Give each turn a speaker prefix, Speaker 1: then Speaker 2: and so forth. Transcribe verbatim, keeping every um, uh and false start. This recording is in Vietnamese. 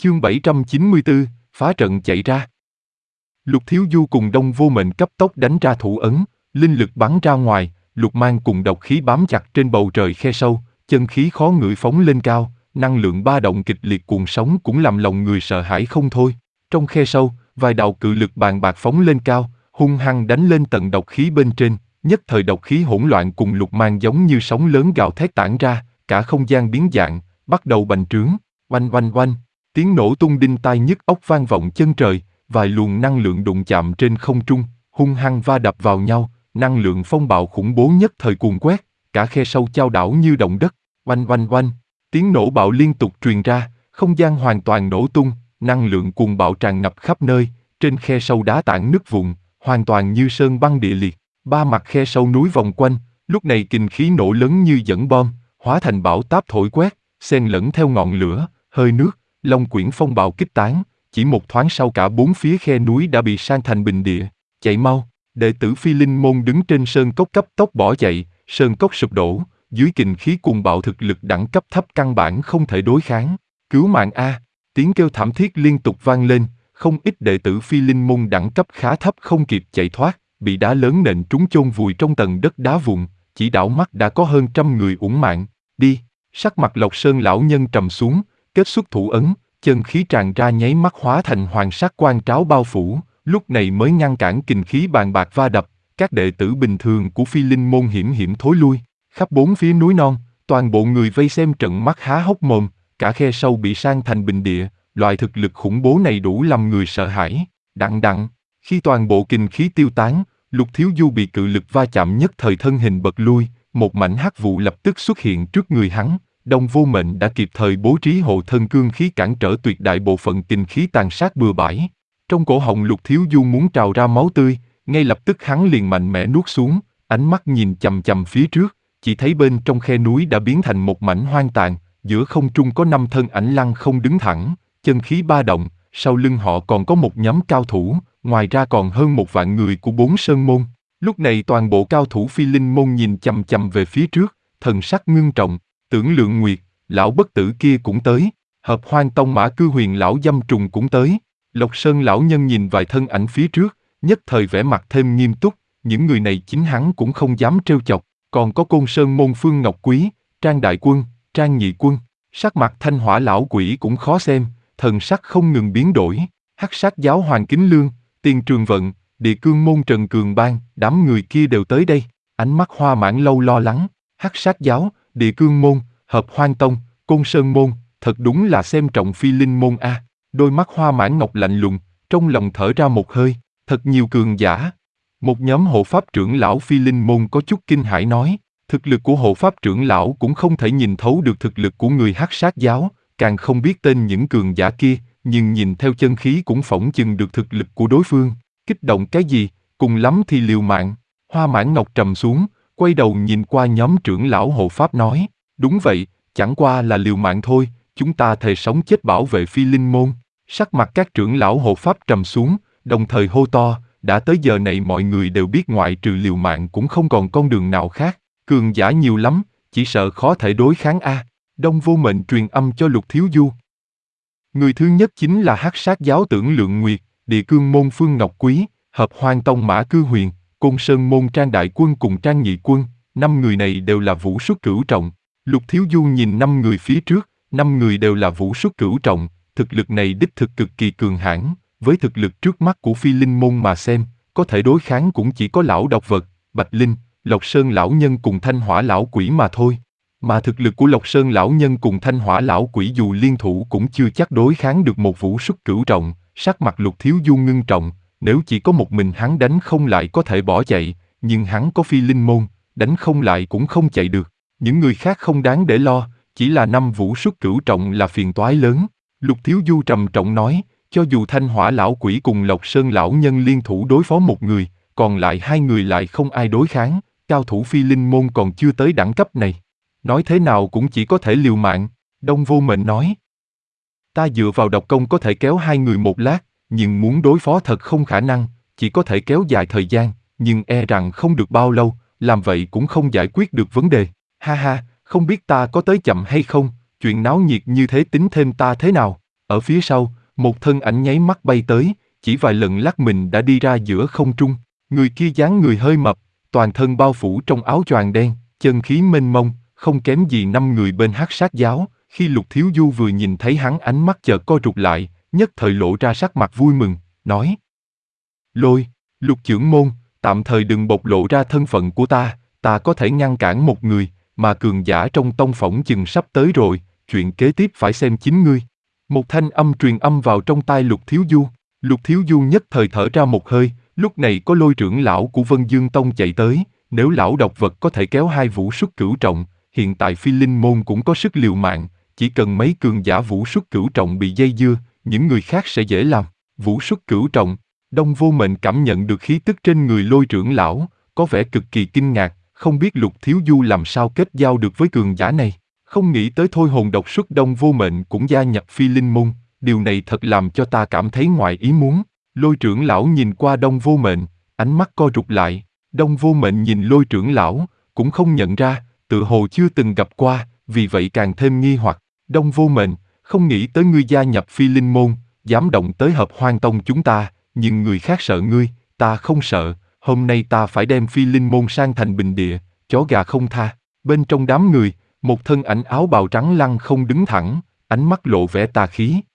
Speaker 1: Chương bảy trăm chín mươi tư, phá trận chạy ra. Lục Thiếu Du cùng Đông Vô Mệnh cấp tốc đánh ra thủ ấn, linh lực bắn ra ngoài, lục mang cùng độc khí bám chặt trên bầu trời khe sâu, chân khí khó ngửi phóng lên cao, năng lượng ba động kịch liệt cuồng sóng cũng làm lòng người sợ hãi không thôi. Trong khe sâu, vài đạo cự lực bàn bạc phóng lên cao, hung hăng đánh lên tận độc khí bên trên, nhất thời độc khí hỗn loạn cùng lục mang giống như sóng lớn gào thét tản ra, cả không gian biến dạng, bắt đầu bành trướng, oanh oanh oanh. Tiếng nổ tung đinh tai nhức óc vang vọng chân trời, vài luồng năng lượng đụng chạm trên không trung, hung hăng va đập vào nhau, năng lượng phong bạo khủng bố nhất thời cuồn quét, cả khe sâu chao đảo như động đất, oanh oanh oanh. Tiếng nổ bạo liên tục truyền ra, không gian hoàn toàn nổ tung, năng lượng cuồng bạo tràn ngập khắp nơi, trên khe sâu đá tảng nứt vụn, hoàn toàn như sơn băng địa liệt. Ba mặt khe sâu núi vòng quanh, lúc này kình khí nổ lớn như dẫn bom, hóa thành bão táp thổi quét, xen lẫn theo ngọn lửa, hơi nước. Long quyển phong bạo kích tán, chỉ một thoáng sau cả bốn phía khe núi đã bị san thành bình địa. Chạy mau! Đệ tử Phi Linh Môn đứng trên sơn cốc cấp tốc bỏ chạy, sơn cốc sụp đổ, dưới kình khí cuồng bạo thực lực đẳng cấp thấp căn bản không thể đối kháng. Cứu mạng a! Tiếng kêu thảm thiết liên tục vang lên, không ít đệ tử Phi Linh Môn đẳng cấp khá thấp không kịp chạy thoát, bị đá lớn nện trúng chôn vùi trong tầng đất đá vụn, chỉ đảo mắt đã có hơn trăm người uổng mạng. Đi! Sắc mặt Lộc Sơn lão nhân trầm xuống, kết xuất thủ ấn, chân khí tràn ra nháy mắt hóa thành hoàng sắc quang tráo bao phủ, lúc này mới ngăn cản kình khí bàn bạc va đập, các đệ tử bình thường của Phi Linh Môn hiểm hiểm thối lui, khắp bốn phía núi non, toàn bộ người vây xem trận mắt há hốc mồm, cả khe sâu bị san thành bình địa, loại thực lực khủng bố này đủ làm người sợ hãi. Đặng đặng, khi toàn bộ kình khí tiêu tán, Lục Thiếu Du bị cự lực va chạm nhất thời thân hình bật lui, một mảnh hắc vụ lập tức xuất hiện trước người hắn. Đông Vô Mệnh đã kịp thời bố trí hộ thân cương khí cản trở tuyệt đại bộ phận kình khí tàn sát bừa bãi. Trong cổ họng Lục Thiếu Du muốn trào ra máu tươi, ngay lập tức hắn liền mạnh mẽ nuốt xuống, ánh mắt nhìn chằm chằm phía trước, chỉ thấy bên trong khe núi đã biến thành một mảnh hoang tàn, giữa không trung có năm thân ảnh lăng không đứng thẳng, chân khí ba động, sau lưng họ còn có một nhóm cao thủ, ngoài ra còn hơn một vạn người của bốn sơn môn. Lúc này toàn bộ cao thủ Phi Linh Môn nhìn chằm chằm về phía trước, thần sắc ngưng trọng. Tưởng Lượng Nguyệt, lão bất tử kia cũng tới, Hợp Hoang Tông Mã Cư Huyền lão dâm trùng cũng tới. Lộc Sơn lão nhân nhìn vài thân ảnh phía trước, nhất thời vẻ mặt thêm nghiêm túc, những người này chính hắn cũng không dám trêu chọc, còn có Côn Sơn môn Phương Ngọc Quý, Trang Đại Quân, Trang Nhị Quân, sắc mặt Thanh Hỏa lão quỷ cũng khó xem, thần sắc không ngừng biến đổi. Hắc Sát giáo Hoàng Kính Lương, Tiền Trường Vận, Địa Cương môn Trần Cường Bang, đám người kia đều tới đây. Ánh mắt Hoa Mãn Lâu lo lắng, Hắc Sát giáo, Địa Cương môn, Hợp Hoang Tông, Côn Sơn môn, thật đúng là xem trọng Phi Linh môn a. Đôi mắt Hoa Mãn Ngọc lạnh lùng, trong lòng thở ra một hơi, thật nhiều cường giả. Một nhóm hộ pháp trưởng lão Phi Linh môn có chút kinh hãi nói, thực lực của hộ pháp trưởng lão cũng không thể nhìn thấu được thực lực của người Hắc Sát giáo, càng không biết tên những cường giả kia, nhưng nhìn theo chân khí cũng phỏng chừng được thực lực của đối phương. Kích động cái gì, cùng lắm thì liều mạng. Hoa Mãn Ngọc trầm xuống, quay đầu nhìn qua nhóm trưởng lão hộ pháp nói, đúng vậy, chẳng qua là liều mạng thôi, chúng ta thề sống chết bảo vệ Phi Linh môn. Sắc mặt các trưởng lão hộ pháp trầm xuống, đồng thời hô to, đã tới giờ này mọi người đều biết ngoại trừ liều mạng cũng không còn con đường nào khác, cường giả nhiều lắm, chỉ sợ khó thể đối kháng a. Đông Vô Mệnh truyền âm cho Lục Thiếu Du. Người thứ nhất chính là Hắc Sát giáo Tưởng Lượng Nguyệt, Địa Cương môn Phương Ngọc Quý, Hợp Hoang Tông Mã Cư Huyền, Côn Sơn môn Trang Đại Quân cùng Trang Nhị Quân, năm người này đều là vũ xuất cửu trọng. Lục Thiếu Du nhìn năm người phía trước, năm người đều là vũ xuất cửu trọng, thực lực này đích thực cực kỳ cường hãn, với thực lực trước mắt của Phi Linh môn mà xem, có thể đối kháng cũng chỉ có lão độc vật, Bạch Linh, Lộc Sơn lão nhân cùng Thanh Hỏa lão quỷ mà thôi. Mà thực lực của Lộc Sơn lão nhân cùng Thanh Hỏa lão quỷ dù liên thủ cũng chưa chắc đối kháng được một vũ xuất cửu trọng, sắc mặt Lục Thiếu Du ngưng trọng, nếu chỉ có một mình hắn đánh không lại có thể bỏ chạy, nhưng hắn có Phi Linh môn, đánh không lại cũng không chạy được. Những người khác không đáng để lo, chỉ là năm vũ xuất cửu trọng là phiền toái lớn. Lục Thiếu Du trầm trọng nói, cho dù Thanh Hỏa lão quỷ cùng Lộc Sơn lão nhân liên thủ đối phó một người, còn lại hai người lại không ai đối kháng, cao thủ Phi Linh môn còn chưa tới đẳng cấp này. Nói thế nào cũng chỉ có thể liều mạng. Đông Vô Mệnh nói, ta dựa vào độc công có thể kéo hai người một lát, nhưng muốn đối phó thật không khả năng, chỉ có thể kéo dài thời gian, nhưng e rằng không được bao lâu, làm vậy cũng không giải quyết được vấn đề. Ha ha, không biết ta có tới chậm hay không, chuyện náo nhiệt như thế tính thêm ta thế nào? Ở phía sau, một thân ảnh nháy mắt bay tới, chỉ vài lần lắc mình đã đi ra giữa không trung. Người kia dáng người hơi mập, toàn thân bao phủ trong áo choàng đen, chân khí mênh mông, không kém gì năm người bên Hắc Sát giáo. Khi Lục Thiếu Du vừa nhìn thấy hắn, ánh mắt chợt co rụt lại, nhất thời lộ ra sắc mặt vui mừng, nói: Lôi, Lục trưởng môn, tạm thời đừng bộc lộ ra thân phận của ta, ta có thể ngăn cản một người, mà cường giả trong tông phỏng chừng sắp tới rồi, chuyện kế tiếp phải xem chính ngươi. Một thanh âm truyền âm vào trong tai Lục Thiếu Du. Lục Thiếu Du nhất thời thở ra một hơi, lúc này có Lôi trưởng lão của Vân Dương Tông chạy tới, nếu lão độc vật có thể kéo hai vũ xuất cửu trọng, hiện tại Phi Linh môn cũng có sức liều mạng, chỉ cần mấy cường giả vũ xuất cửu trọng bị dây dưa, những người khác sẽ dễ làm. Vũ xuất cửu trọng, Đông Vô Mệnh cảm nhận được khí tức trên người Lôi trưởng lão, có vẻ cực kỳ kinh ngạc, không biết Lục Thiếu Du làm sao kết giao được với cường giả này. Không nghĩ tới thôi hồn độc xuất Đông Vô Mệnh cũng gia nhập Phi Linh môn, điều này thật làm cho ta cảm thấy ngoài ý muốn. Lôi trưởng lão nhìn qua Đông Vô Mệnh, ánh mắt co rụt lại. Đông Vô Mệnh nhìn Lôi trưởng lão, cũng không nhận ra, tự hồ chưa từng gặp qua, vì vậy càng thêm nghi hoặc. Đông Vô Mệnh, không nghĩ tới ngươi gia nhập Phi Linh môn, dám động tới Hợp Hoan Tông chúng ta, nhưng người khác sợ ngươi, ta không sợ, hôm nay ta phải đem Phi Linh môn sang thành bình địa, chó gà không tha. Bên trong đám người, một thân ảnh áo bào trắng lăng không đứng thẳng, ánh mắt lộ vẻ tà khí.